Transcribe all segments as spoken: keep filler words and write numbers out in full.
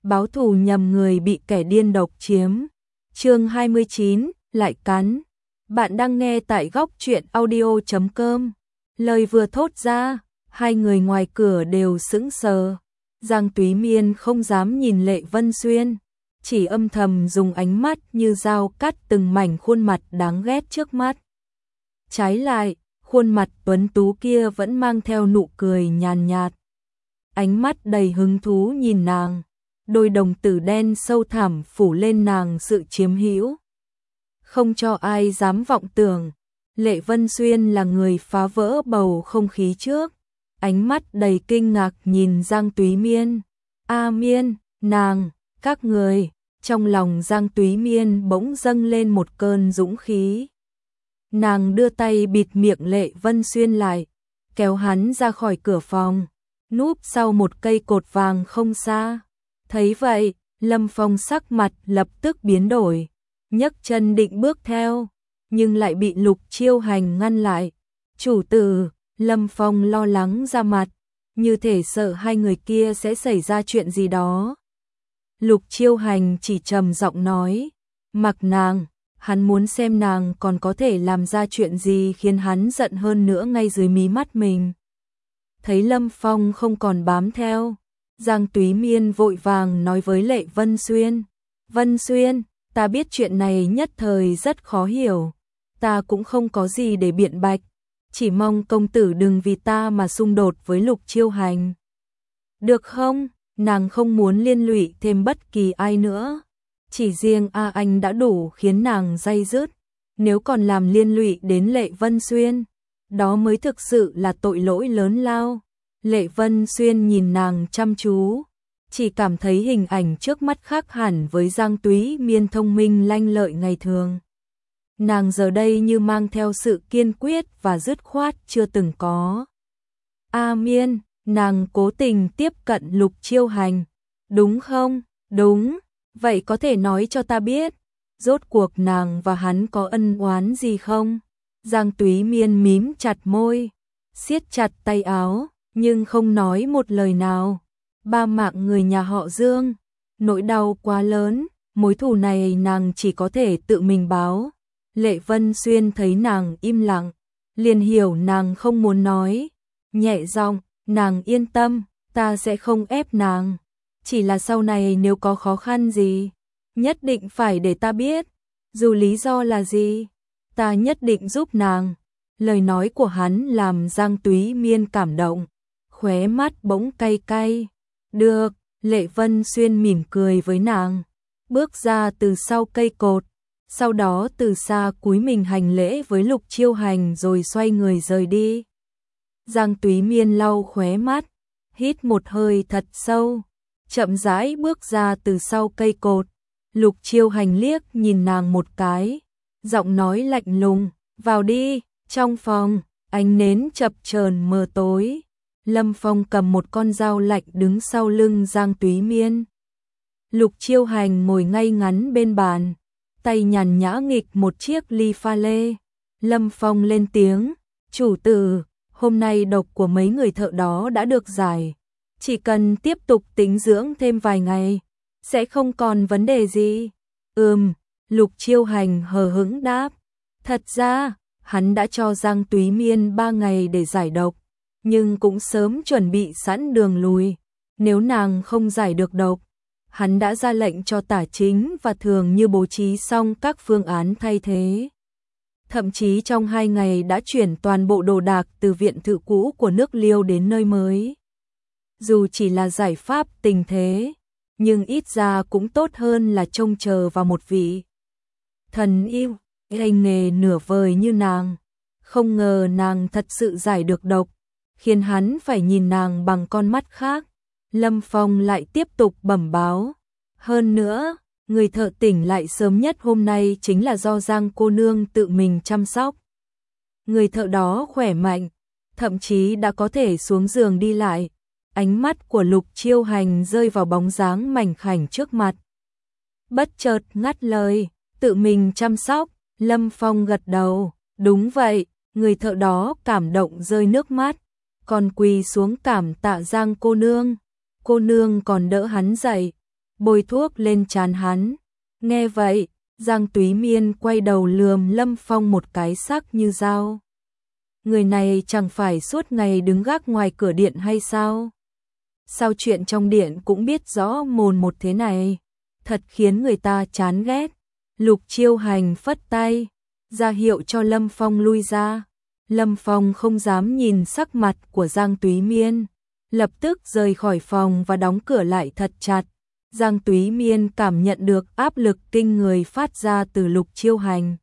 báo thù nhầm người bị kẻ điên độc chiếm. Chương hai mươi chín, lại cắn. Bạn đang nghe tại góc truyện audio chấm com. Lời vừa thốt ra, hai người ngoài cửa đều sững sờ. Giang Túy Miên không dám nhìn Lệ Vân Xuyên, chỉ âm thầm dùng ánh mắt như dao cắt từng mảnh khuôn mặt đáng ghét trước mắt. Trái lại, khuôn mặt tuấn tú kia vẫn mang theo nụ cười nhàn nhạt. Ánh mắt đầy hứng thú nhìn nàng, đôi đồng tử đen sâu thẳm phủ lên nàng sự chiếm hữu. Không cho ai dám vọng tưởng, Lệ Vân Xuyên là người phá vỡ bầu không khí trước. Ánh mắt đầy kinh ngạc nhìn Giang Túy Miên. A Miên, nàng, các người. Trong lòng Giang Túy Miên bỗng dâng lên một cơn dũng khí. Nàng đưa tay bịt miệng Lệ Vân Xuyên lại, kéo hắn ra khỏi cửa phòng, núp sau một cây cột vàng không xa. Thấy vậy, Lâm Phong sắc mặt lập tức biến đổi, nhấc chân định bước theo, nhưng lại bị Lục Chiêu Hành ngăn lại. Chủ tử, Lâm Phong lo lắng ra mặt, như thể sợ hai người kia sẽ xảy ra chuyện gì đó. Lục Chiêu Hành chỉ trầm giọng nói, mặc nàng, hắn muốn xem nàng còn có thể làm ra chuyện gì khiến hắn giận hơn nữa ngay dưới mí mắt mình. Thấy Lâm Phong không còn bám theo, Giang Túy Miên vội vàng nói với Lệ Vân Xuyên, Vân Xuyên, ta biết chuyện này nhất thời rất khó hiểu, ta cũng không có gì để biện bạch, chỉ mong công tử đừng vì ta mà xung đột với Lục Chiêu Hành. Được không? Nàng không muốn liên lụy thêm bất kỳ ai nữa. Chỉ riêng A Anh đã đủ khiến nàng day dứt, nếu còn làm liên lụy đến Lệ Vân Xuyên, đó mới thực sự là tội lỗi lớn lao. Lệ Vân Xuyên nhìn nàng chăm chú, chỉ cảm thấy hình ảnh trước mắt khác hẳn với Giang Túy Miên thông minh lanh lợi ngày thường. Nàng giờ đây như mang theo sự kiên quyết và dứt khoát chưa từng có. A Miên, nàng cố tình tiếp cận Lục Chiêu Hành, đúng không? Đúng, vậy có thể nói cho ta biết, rốt cuộc nàng và hắn có ân oán gì không? Giang Túy Miên mím chặt môi, siết chặt tay áo, nhưng không nói một lời nào. Ba mạng người nhà họ Dương, nỗi đau quá lớn, mối thù này nàng chỉ có thể tự mình báo. Lệ Vân Xuyên thấy nàng im lặng, liền hiểu nàng không muốn nói, nhẹ giọng, nàng yên tâm, ta sẽ không ép nàng, chỉ là sau này nếu có khó khăn gì, nhất định phải để ta biết, dù lý do là gì, ta nhất định giúp nàng. Lời nói của hắn làm Giang Túy Miên cảm động, khóe mắt bỗng cay cay. Được, Lệ Vân Xuyên mỉm cười với nàng, bước ra từ sau cây cột, sau đó từ xa cúi mình hành lễ với Lục Chiêu Hành rồi xoay người rời đi. Giang Túy Miên lau khóe mắt, hít một hơi thật sâu, chậm rãi bước ra từ sau cây cột. Lục Chiêu Hành liếc nhìn nàng một cái, giọng nói lạnh lùng, vào đi. Trong phòng, ánh nến chập chờn mờ tối, Lâm Phong cầm một con dao lạnh đứng sau lưng Giang Túy Miên. Lục Chiêu Hành ngồi ngay ngắn bên bàn, tay nhàn nhã nghịch một chiếc ly pha lê. Lâm Phong lên tiếng, chủ tử, hôm nay độc của mấy người thợ đó đã được giải, chỉ cần tiếp tục tĩnh dưỡng thêm vài ngày, sẽ không còn vấn đề gì. Ừm, Lục Chiêu Hành hờ hững đáp, thật ra, hắn đã cho Giang Túy Miên ba ngày để giải độc, nhưng cũng sớm chuẩn bị sẵn đường lùi, nếu nàng không giải được độc. Hắn đã ra lệnh cho Tả Chính và Thường Như bố trí xong các phương án thay thế. Thậm chí trong hai ngày đã chuyển toàn bộ đồ đạc từ viện thự cũ của nước Liêu đến nơi mới. Dù chỉ là giải pháp tình thế, nhưng ít ra cũng tốt hơn là trông chờ vào một vị thần yêu, hành nghề nửa vời như nàng. Không ngờ nàng thật sự giải được độc, khiến hắn phải nhìn nàng bằng con mắt khác. Lâm Phong lại tiếp tục bẩm báo. Hơn nữa, người thợ tỉnh lại sớm nhất hôm nay chính là do Giang cô nương tự mình chăm sóc. Người thợ đó khỏe mạnh, thậm chí đã có thể xuống giường đi lại. Ánh mắt của Lục Chiêu Hành rơi vào bóng dáng mảnh khảnh trước mặt. Bất chợt ngắt lời, tự mình chăm sóc. Lâm Phong gật đầu, đúng vậy, người thợ đó cảm động rơi nước mắt, còn quỳ xuống cảm tạ Giang cô nương. Cô nương còn đỡ hắn dậy, bôi thuốc lên trán hắn. Nghe vậy, Giang Túy Miên quay đầu lườm Lâm Phong một cái sắc như dao. Người này chẳng phải suốt ngày đứng gác ngoài cửa điện hay sao? Sao chuyện trong điện cũng biết rõ mồn một thế này? Thật khiến người ta chán ghét. Lục Chiêu Hành phất tay, ra hiệu cho Lâm Phong lui ra. Lâm Phong không dám nhìn sắc mặt của Giang Túy Miên, lập tức rời khỏi phòng và đóng cửa lại thật chặt. Giang Túy Miên cảm nhận được áp lực kinh người phát ra từ Lục Chiêu Hành.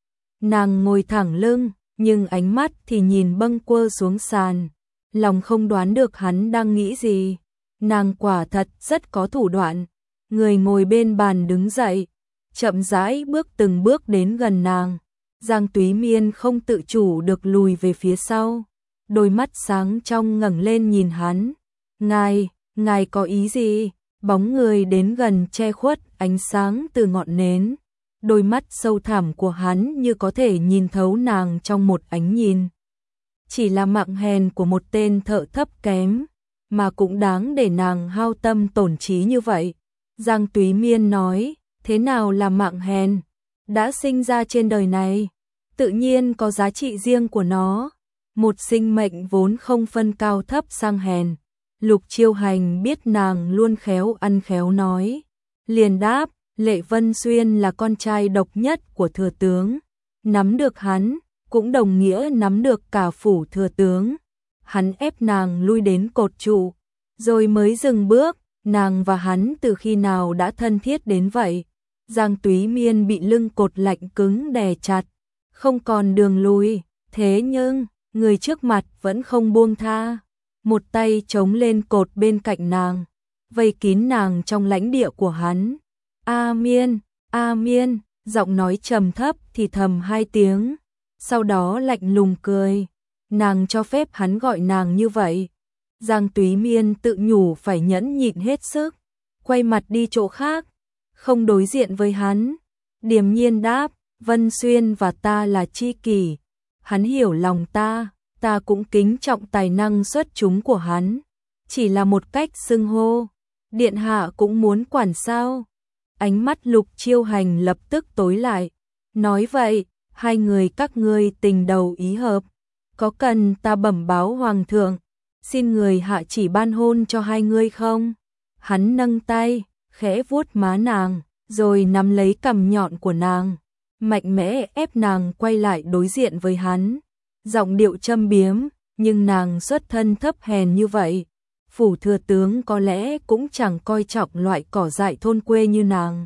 Nàng ngồi thẳng lưng, nhưng ánh mắt thì nhìn bâng quơ xuống sàn, lòng không đoán được hắn đang nghĩ gì. Nàng quả thật rất có thủ đoạn. Người ngồi bên bàn đứng dậy, chậm rãi bước từng bước đến gần nàng. Giang Túy Miên không tự chủ được lùi về phía sau, đôi mắt sáng trong ngẩng lên nhìn hắn. Ngài, ngài có ý gì? Bóng người đến gần che khuất ánh sáng từ ngọn nến. Đôi mắt sâu thẳm của hắn như có thể nhìn thấu nàng trong một ánh nhìn. Chỉ là mạng hèn của một tên thợ thấp kém, mà cũng đáng để nàng hao tâm tổn trí như vậy. Giang Túy Miên nói, thế nào là mạng hèn? Đã sinh ra trên đời này, tự nhiên có giá trị riêng của nó. Một sinh mệnh vốn không phân cao thấp sang hèn. Lục Chiêu Hành biết nàng luôn khéo ăn khéo nói, liền đáp, Lệ Vân Xuyên là con trai độc nhất của thừa tướng. Nắm được hắn, cũng đồng nghĩa nắm được cả phủ thừa tướng. Hắn ép nàng lui đến cột trụ, rồi mới dừng bước. Nàng và hắn từ khi nào đã thân thiết đến vậy? Giang Túy Miên bị lưng cột lạnh cứng đè chặt, không còn đường lui. Thế nhưng, người trước mặt vẫn không buông tha. Một tay chống lên cột bên cạnh nàng, vây kín nàng trong lãnh địa của hắn. A Miên, A Miên, giọng nói trầm thấp thì thầm hai tiếng, sau đó lạnh lùng cười. Nàng cho phép hắn gọi nàng như vậy. Giang Túy Miên tự nhủ phải nhẫn nhịn hết sức, quay mặt đi chỗ khác, không đối diện với hắn. Điềm nhiên đáp, Vân Xuyên và ta là tri kỷ, hắn hiểu lòng ta, ta cũng kính trọng tài năng xuất chúng của hắn. Chỉ là một cách xưng hô, điện hạ cũng muốn quản sao? Ánh mắt Lục Chiêu Hành lập tức tối lại. Nói vậy, hai người các ngươi tình đầu ý hợp, có cần ta bẩm báo hoàng thượng, xin người hạ chỉ ban hôn cho hai ngươi không? Hắn nâng tay, khẽ vuốt má nàng, rồi nắm lấy cằm nhọn của nàng, mạnh mẽ ép nàng quay lại đối diện với hắn. Giọng điệu châm biếm, nhưng nàng xuất thân thấp hèn như vậy, phủ thừa tướng có lẽ cũng chẳng coi trọng loại cỏ dại thôn quê như nàng.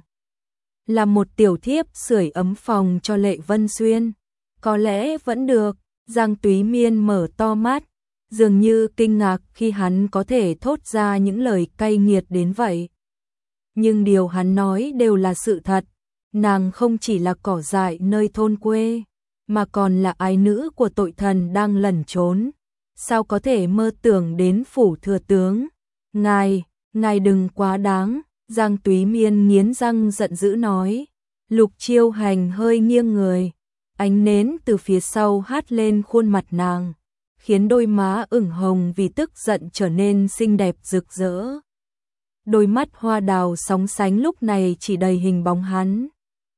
Là một tiểu thiếp sưởi ấm phòng cho Lệ Vân Xuyên, có lẽ vẫn được. Giang Túy Miên mở to mắt, dường như kinh ngạc khi hắn có thể thốt ra những lời cay nghiệt đến vậy. Nhưng điều hắn nói đều là sự thật. Nàng không chỉ là cỏ dại nơi thôn quê, mà còn là ái nữ của tội thần đang lẩn trốn. Sao có thể mơ tưởng đến phủ thừa tướng? Ngài, ngài đừng quá đáng. Giang Túy Miên nghiến răng giận dữ nói. Lục Chiêu Hành hơi nghiêng người, ánh nến từ phía sau hát lên khuôn mặt nàng, khiến đôi má ửng hồng vì tức giận trở nên xinh đẹp rực rỡ. Đôi mắt hoa đào sóng sánh lúc này chỉ đầy hình bóng hắn.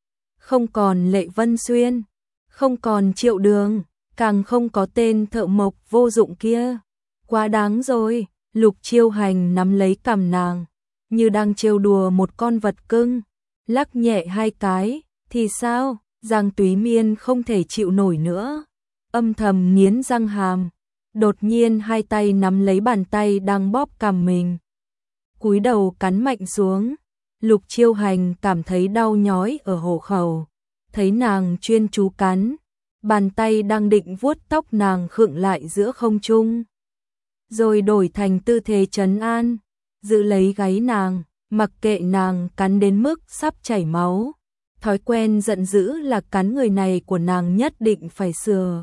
Không còn Lệ Vân Xuyên, không còn Triệu Đường, càng không có tên thợ mộc vô dụng kia. Quá đáng rồi. Lục Chiêu Hành nắm lấy cằm nàng, như đang trêu đùa một con vật cưng, lắc nhẹ hai cái. Thì sao? Giang Túy Miên không thể chịu nổi nữa, âm thầm nghiến răng hàm, đột nhiên hai tay nắm lấy bàn tay đang bóp cằm mình, cúi đầu cắn mạnh xuống. Lục Chiêu Hành cảm thấy đau nhói ở hổ khẩu, thấy nàng chuyên chú cắn, bàn tay đang định vuốt tóc nàng khựng lại giữa không trung, rồi đổi thành tư thế trấn an, giữ lấy gáy nàng, mặc kệ nàng cắn đến mức sắp chảy máu. Thói quen giận dữ là cắn người này của nàng nhất định phải sửa.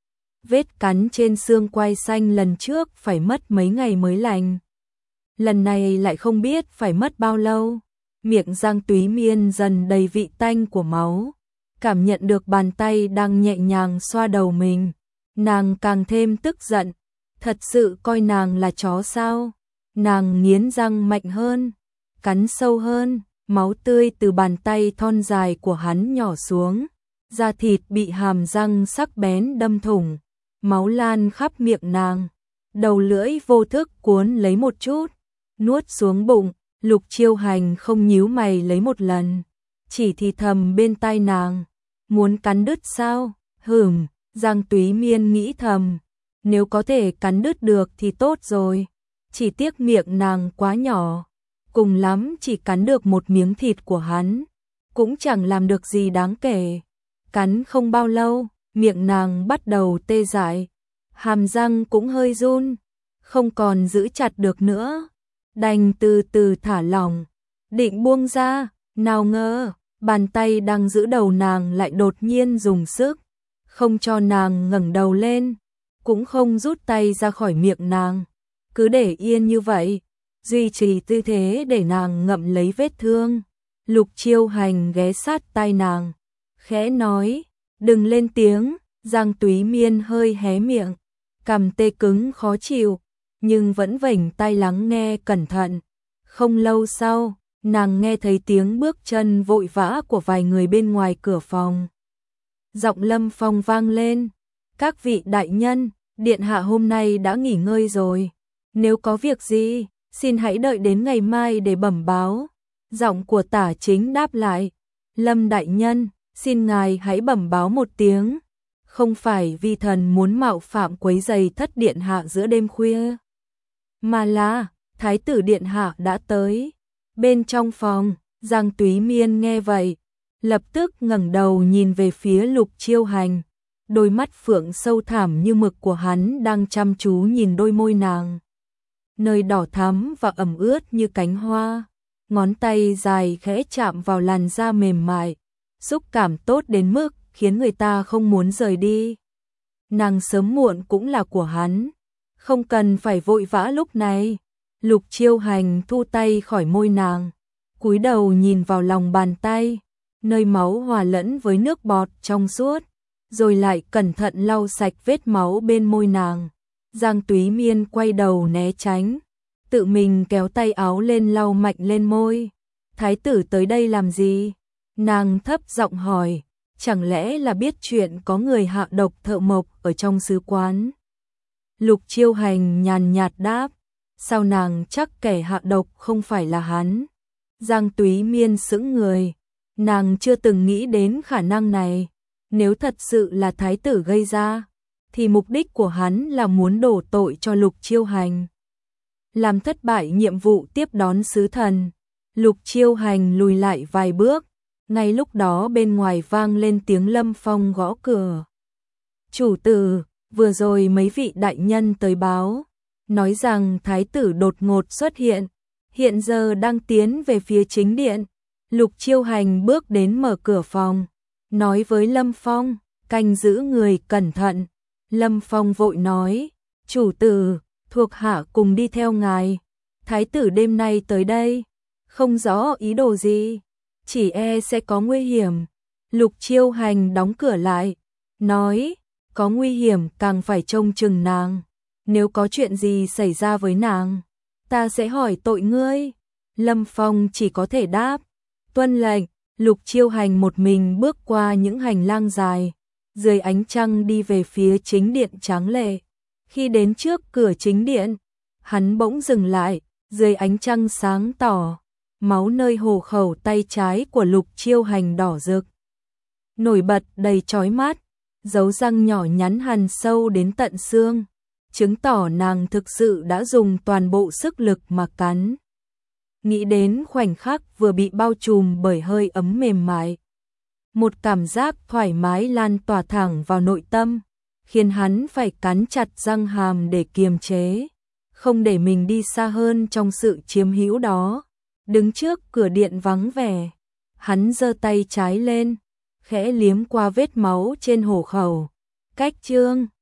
Vết cắn trên xương quai xanh lần trước phải mất mấy ngày mới lành, lần này lại không biết phải mất bao lâu. Miệng Giang Túy Miên dần đầy vị tanh của máu, cảm nhận được bàn tay đang nhẹ nhàng xoa đầu mình, nàng càng thêm tức giận. Thật sự coi nàng là chó sao? Nàng nghiến răng mạnh hơn, cắn sâu hơn, máu tươi từ bàn tay thon dài của hắn nhỏ xuống, da thịt bị hàm răng sắc bén đâm thủng, máu lan khắp miệng nàng, đầu lưỡi vô thức cuốn lấy một chút, nuốt xuống bụng. Lục Chiêu Hành không nhíu mày lấy một lần, chỉ thì thầm bên tai nàng, muốn cắn đứt sao? Hửm, Giang Túy Miên nghĩ thầm, nếu có thể cắn đứt được thì tốt rồi, chỉ tiếc miệng nàng quá nhỏ, cùng lắm chỉ cắn được một miếng thịt của hắn, cũng chẳng làm được gì đáng kể. Cắn không bao lâu, miệng nàng bắt đầu tê dại, hàm răng cũng hơi run, không còn giữ chặt được nữa. Đành từ từ thả lỏng, định buông ra, nào ngờ, bàn tay đang giữ đầu nàng lại đột nhiên dùng sức, không cho nàng ngẩng đầu lên, cũng không rút tay ra khỏi miệng nàng, cứ để yên như vậy, duy trì tư thế để nàng ngậm lấy vết thương. Lục Chiêu Hành ghé sát tai nàng, khẽ nói, đừng lên tiếng. Giang Túy Miên hơi hé miệng, cằm tê cứng khó chịu, nhưng vẫn vểnh tai lắng nghe cẩn thận. Không lâu sau, nàng nghe thấy tiếng bước chân vội vã của vài người bên ngoài cửa phòng. Giọng Lâm Phong vang lên, các vị đại nhân, điện hạ hôm nay đã nghỉ ngơi rồi, nếu có việc gì, xin hãy đợi đến ngày mai để bẩm báo. Giọng của Tả Chính đáp lại, Lâm đại nhân, xin ngài hãy bẩm báo một tiếng, không phải vi thần muốn mạo phạm quấy rầy thất điện hạ giữa đêm khuya, mà là thái tử điện hạ đã tới. Bên trong phòng, Giang Túy Miên nghe vậy, lập tức ngẩng đầu nhìn về phía Lục Chiêu Hành, đôi mắt phượng sâu thẳm như mực của hắn đang chăm chú nhìn đôi môi nàng, nơi đỏ thắm và ẩm ướt như cánh hoa, ngón tay dài khẽ chạm vào làn da mềm mại, xúc cảm tốt đến mức khiến người ta không muốn rời đi. Nàng sớm muộn cũng là của hắn, không cần phải vội vã lúc này. Lục Chiêu Hành thu tay khỏi môi nàng, cúi đầu nhìn vào lòng bàn tay, nơi máu hòa lẫn với nước bọt trong suốt, rồi lại cẩn thận lau sạch vết máu bên môi nàng. Giang Túy Miên quay đầu né tránh, tự mình kéo tay áo lên lau mạnh lên môi. Thái tử tới đây làm gì? Nàng thấp giọng hỏi, chẳng lẽ là biết chuyện có người hạ độc thợ mộc ở trong sứ quán? Lục Chiêu Hành nhàn nhạt đáp, sao nàng chắc kẻ hạ độc không phải là hắn? Giang Túy Miên sững người, nàng chưa từng nghĩ đến khả năng này. Nếu thật sự là thái tử gây ra, thì mục đích của hắn là muốn đổ tội cho Lục Chiêu Hành, làm thất bại nhiệm vụ tiếp đón sứ thần. Lục Chiêu Hành lùi lại vài bước, ngay lúc đó bên ngoài vang lên tiếng Lâm Phong gõ cửa. Chủ tử, vừa rồi mấy vị đại nhân tới báo, nói rằng thái tử đột ngột xuất hiện, hiện giờ đang tiến về phía chính điện. Lục Chiêu Hành bước đến mở cửa phòng, nói với Lâm Phong, canh giữ người cẩn thận. Lâm Phong vội nói, chủ tử, thuộc hạ cùng đi theo ngài. Thái tử đêm nay tới đây, không rõ ý đồ gì, chỉ e sẽ có nguy hiểm. Lục Chiêu Hành đóng cửa lại, nói, có nguy hiểm càng phải trông chừng nàng. Nếu có chuyện gì xảy ra với nàng, ta sẽ hỏi tội ngươi. Lâm Phong chỉ có thể đáp, tuân lệnh. Lục Chiêu Hành một mình bước qua những hành lang dài, dưới ánh trăng đi về phía chính điện tráng lệ. Khi đến trước cửa chính điện, hắn bỗng dừng lại, dưới ánh trăng sáng tỏ, máu nơi hổ khẩu tay trái của Lục Chiêu Hành đỏ rực, nổi bật đầy chói mắt, dấu răng nhỏ nhắn hằn sâu đến tận xương, chứng tỏ nàng thực sự đã dùng toàn bộ sức lực mà cắn. Nghĩ đến khoảnh khắc vừa bị bao trùm bởi hơi ấm mềm mại, một cảm giác thoải mái lan tỏa thẳng vào nội tâm, khiến hắn phải cắn chặt răng hàm để kiềm chế, không để mình đi xa hơn trong sự chiếm hữu đó. Đứng trước cửa điện vắng vẻ, hắn giơ tay trái lên, khẽ liếm qua vết máu trên hổ khẩu. Cách chương